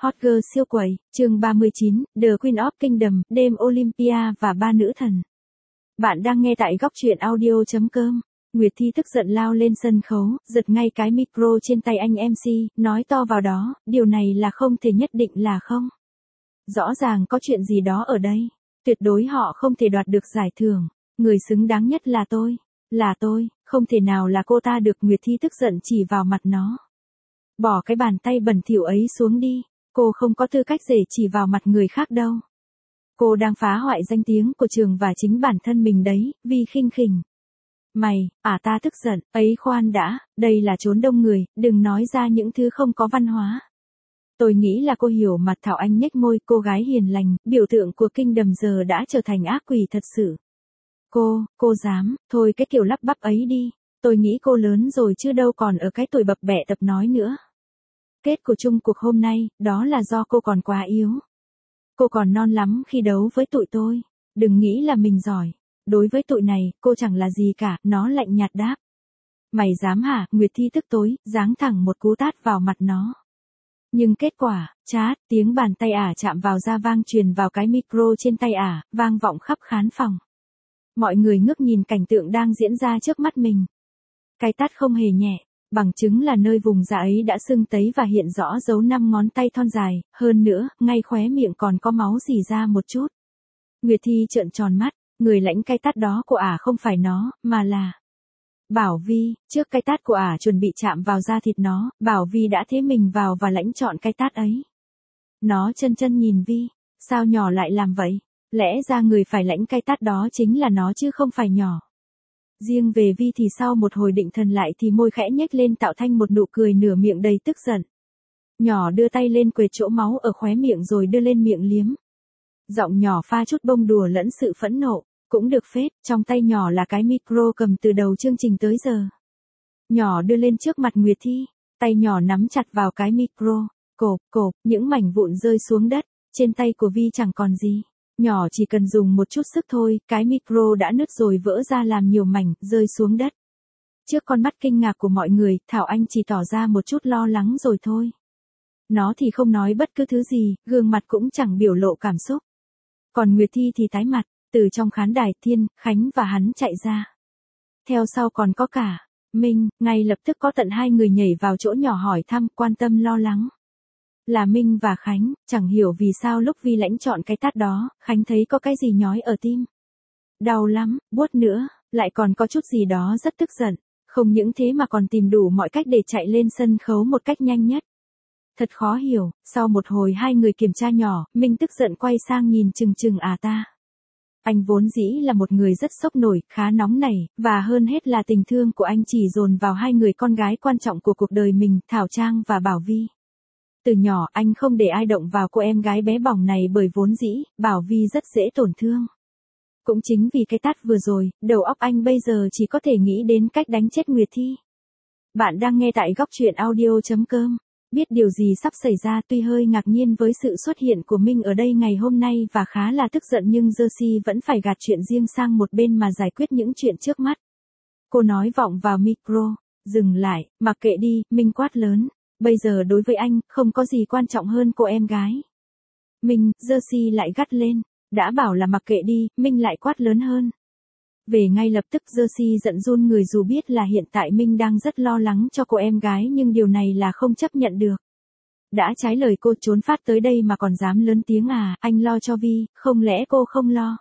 Hot Girl siêu quẩy, chương 39, The Queen of Kingdom, đêm Olympia và ba nữ thần. Bạn đang nghe tại góc truyện audio.com. Nguyệt Thi tức giận lao lên sân khấu, giật ngay cái micro trên tay anh MC, nói to vào đó, điều này là không thể nhất định là không. Rõ ràng có chuyện gì đó ở đây. Tuyệt đối họ không thể đoạt được giải thưởng. Người xứng đáng nhất là tôi, không thể nào là cô ta được. Nguyệt Thi tức giận chỉ vào mặt nó. Bỏ cái bàn tay bẩn thỉu ấy xuống đi, cô không có tư cách để chỉ vào mặt người khác đâu. Cô đang phá hoại danh tiếng của trường và chính bản thân mình đấy, vì khinh khỉnh. Ta tức giận, ấy khoan đã, đây là chốn đông người, đừng nói ra những thứ không có văn hóa. Tôi nghĩ là cô hiểu mặt. Thảo Anh nhếch môi, cô gái hiền lành, biểu tượng của Kingdom giờ đã trở thành ác quỷ thật sự. Cô dám, thôi cái kiểu lắp bắp ấy đi, tôi nghĩ cô lớn rồi chứ đâu còn ở cái tuổi bập bẹ tập nói nữa. Kết của chung cuộc hôm nay, đó là do cô còn quá yếu. Cô còn non lắm khi đấu với tụi tôi, đừng nghĩ là mình giỏi. Đối với tụi này, cô chẳng là gì cả, nó lạnh nhạt đáp. Mày dám hả? Nguyệt Thi tức tối, giáng thẳng một cú tát vào mặt nó. Nhưng kết quả, chát, tiếng bàn tay chạm vào da vang truyền vào cái micro trên tay vang vọng khắp khán phòng. Mọi người ngước nhìn cảnh tượng đang diễn ra trước mắt mình. Cái tát không hề nhẹ, bằng chứng là nơi vùng da ấy đã sưng tấy và hiện rõ dấu 5 ngón tay thon dài, hơn nữa, ngay khóe miệng còn có máu rỉ ra một chút. Nguyệt Thi trợn tròn mắt, người lãnh cái tát đó của không phải nó, mà là Bảo Vi. Trước cái tát của chuẩn bị chạm vào da thịt nó, Bảo Vi đã thế mình vào và lãnh trọn cái tát ấy. Nó chân nhìn Vi, sao nhỏ lại làm vậy? Lẽ ra người phải lãnh cái tát đó chính là nó chứ không phải nhỏ. Riêng về Vi thì sau một hồi định thần lại thì môi khẽ nhếch lên tạo thành một nụ cười nửa miệng đầy tức giận. Nhỏ đưa tay lên quệt chỗ máu ở khóe miệng rồi đưa lên miệng liếm. Giọng nhỏ pha chút bông đùa lẫn sự phẫn nộ, cũng được phết, trong tay nhỏ là cái micro cầm từ đầu chương trình tới giờ. Nhỏ đưa lên trước mặt Nguyệt Thi, tay nhỏ nắm chặt vào cái micro, cộp, những mảnh vụn rơi xuống đất, trên tay của Vi chẳng còn gì. Nhỏ chỉ cần dùng một chút sức thôi, cái micro đã nứt rồi vỡ ra làm nhiều mảnh, rơi xuống đất. Trước con mắt kinh ngạc của mọi người, Thảo Anh chỉ tỏ ra một chút lo lắng rồi thôi. Nó thì không nói bất cứ thứ gì, gương mặt cũng chẳng biểu lộ cảm xúc. Còn Nguyệt Thi thì tái mặt, từ trong khán đài Thiên, Khánh và hắn chạy ra. Theo sau còn có cả Minh, ngay lập tức có tận 2 người nhảy vào chỗ nhỏ hỏi thăm, quan tâm lo lắng. Là Minh và Khánh, chẳng hiểu vì sao lúc Vi lãnh chọn cái tát đó, Khánh thấy có cái gì nhói ở tim. Đau lắm, buốt nữa, lại còn có chút gì đó rất tức giận, không những thế mà còn tìm đủ mọi cách để chạy lên sân khấu một cách nhanh nhất. Thật khó hiểu, sau một hồi 2 người kiểm tra nhỏ, Minh tức giận quay sang nhìn chừng ta. Anh vốn dĩ là một người rất sốc nổi, khá nóng nảy, và hơn hết là tình thương của anh chỉ dồn vào 2 người con gái quan trọng của cuộc đời mình, Thảo Trang và Bảo Vi. Từ nhỏ anh không để ai động vào cô em gái bé bỏng này bởi vốn dĩ, Bảo Vi rất dễ tổn thương. Cũng chính vì cái tát vừa rồi, đầu óc anh bây giờ chỉ có thể nghĩ đến cách đánh chết Nguyệt Thi. Bạn đang nghe tại góc truyện audio.com. Biết điều gì sắp xảy ra, tuy hơi ngạc nhiên với sự xuất hiện của Minh ở đây ngày hôm nay và khá là tức giận, nhưng Jersey vẫn phải gạt chuyện riêng sang một bên mà giải quyết những chuyện trước mắt. Cô nói vọng vào micro, dừng lại, mặc kệ đi, Minh quát lớn. Bây giờ đối với anh, không có gì quan trọng hơn cô em gái. Minh, Jersey lại gắt lên. Đã bảo là mặc kệ đi, Minh lại quát lớn hơn. Về ngay lập tức Jersey giận run người, dù biết là hiện tại Minh đang rất lo lắng cho cô em gái nhưng điều này là không chấp nhận được. Đã trái lời cô trốn phát tới đây mà còn dám lớn tiếng anh lo cho Vi, không lẽ cô không lo?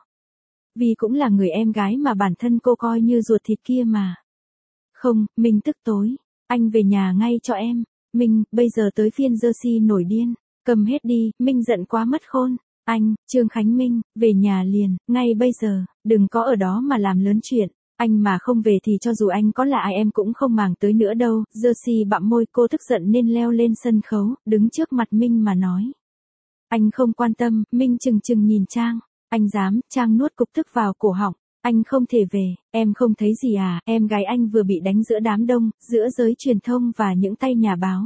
Vi cũng là người em gái mà bản thân cô coi như ruột thịt kia mà. Không, Minh tức tối. Anh về nhà ngay cho em. Minh, bây giờ tới phiên Jersey nổi điên. Cầm hết đi, Minh giận quá mất khôn. Anh, Trương Khánh Minh, về nhà liền, ngay bây giờ, đừng có ở đó mà làm lớn chuyện. Anh mà không về thì cho dù anh có là ai em cũng không màng tới nữa đâu. Jersey bặm môi, cô tức giận nên leo lên sân khấu, đứng trước mặt Minh mà nói. Anh không quan tâm. Minh chừng nhìn Trang. Anh dám? Trang nuốt cục tức vào cổ họng. Anh không thể về, em không thấy gì em gái anh vừa bị đánh giữa đám đông, giữa giới truyền thông và những tay nhà báo.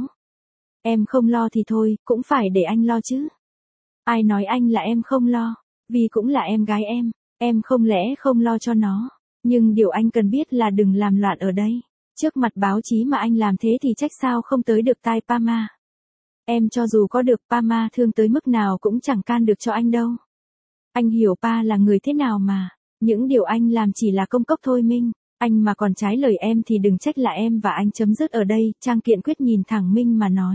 Em không lo thì thôi, cũng phải để anh lo chứ. Ai nói anh là em không lo, vì cũng là em gái em không lẽ không lo cho nó. Nhưng điều anh cần biết là đừng làm loạn ở đây. Trước mặt báo chí mà anh làm thế thì trách sao không tới được tai Pama. Em cho dù có được pa ma thương tới mức nào cũng chẳng can được cho anh đâu. Anh hiểu pa là người thế nào mà. Những điều anh làm chỉ là công cốc thôi Minh. Anh mà còn trái lời em thì đừng trách là em và anh chấm dứt ở đây. Trang Kiện Quyết nhìn thẳng Minh mà nói.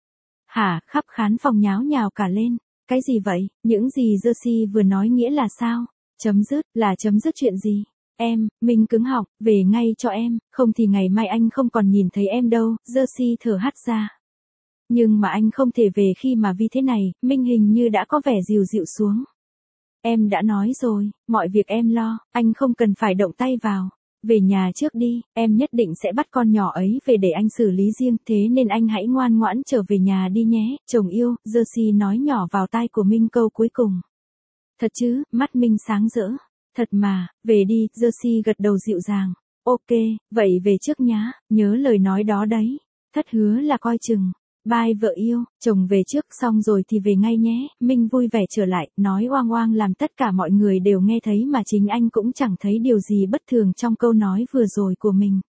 Hả, khắp khán phòng nháo nhào cả lên. Cái gì vậy, những gì Jersey vừa nói nghĩa là sao? Chấm dứt, là chấm dứt chuyện gì? Em, Minh cứng họng, về ngay cho em, không thì ngày mai anh không còn nhìn thấy em đâu, Jersey thở hắt ra. Nhưng mà anh không thể về khi mà vì thế này, Minh hình như đã có vẻ dịu dịu xuống. Em đã nói rồi, mọi việc em lo, anh không cần phải động tay vào. Về nhà trước đi, em nhất định sẽ bắt con nhỏ ấy về để anh xử lý riêng, thế nên anh hãy ngoan ngoãn trở về nhà đi nhé, chồng yêu, Jersey nói nhỏ vào tai của Minh câu cuối cùng. Thật chứ, mắt Minh sáng rỡ. Thật mà, về đi, Jersey gật đầu dịu dàng. Ok, vậy về trước nhá, nhớ lời nói đó đấy. Thất hứa là coi chừng. Bye vợ yêu, chồng về trước xong rồi thì về ngay nhé. Minh vui vẻ trở lại, nói oang oang làm tất cả mọi người đều nghe thấy mà chính anh cũng chẳng thấy điều gì bất thường trong câu nói vừa rồi của mình.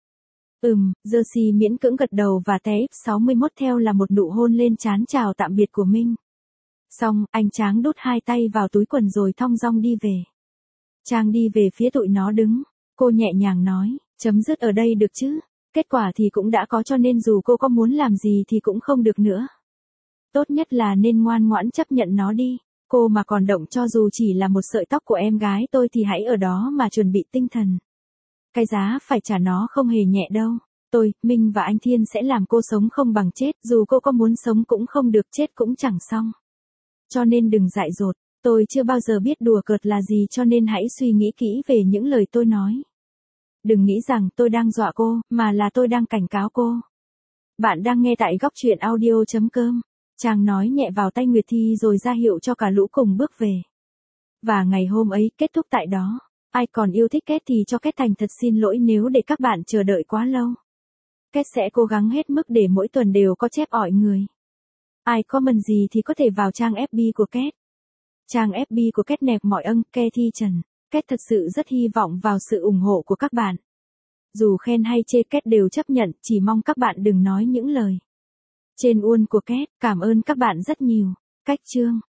Jersey miễn cưỡng gật đầu và TF61 theo là một nụ hôn lên trán chào tạm biệt của Minh. Xong, anh Tráng đút hai tay vào túi quần rồi thong dong đi về. Trang đi về phía tụi nó đứng. Cô nhẹ nhàng nói, chấm dứt ở đây được chứ. Kết quả thì cũng đã có cho nên dù cô có muốn làm gì thì cũng không được nữa. Tốt nhất là nên ngoan ngoãn chấp nhận nó đi. Cô mà còn động cho dù chỉ là một sợi tóc của em gái tôi thì hãy ở đó mà chuẩn bị tinh thần. Cái giá phải trả nó không hề nhẹ đâu. Tôi, Minh và anh Thiên sẽ làm cô sống không bằng chết. Dù cô có muốn sống cũng không được, chết cũng chẳng xong. Cho nên đừng dại dột. Tôi chưa bao giờ biết đùa cợt là gì cho nên hãy suy nghĩ kỹ về những lời tôi nói. Đừng nghĩ rằng tôi đang dọa cô, mà là tôi đang cảnh cáo cô. Bạn đang nghe tại góc truyện audio.com. Chàng nói nhẹ vào tay Nguyệt Thi rồi ra hiệu cho cả lũ cùng bước về. Và ngày hôm ấy kết thúc tại đó. Ai còn yêu thích Kết thì cho Kết thành thật xin lỗi nếu để các bạn chờ đợi quá lâu. Kết sẽ cố gắng hết mức để mỗi tuần đều có chép ỏi người. Ai comment gì thì có thể vào trang FB của Kết. Trang FB của Kết nẹp mọi Ke Thi Trần. Kết thật sự rất hy vọng vào sự ủng hộ của các bạn. Dù khen hay chê Kết đều chấp nhận, chỉ mong các bạn đừng nói những lời trên uôn của Kết. Cảm ơn các bạn rất nhiều. Cách chương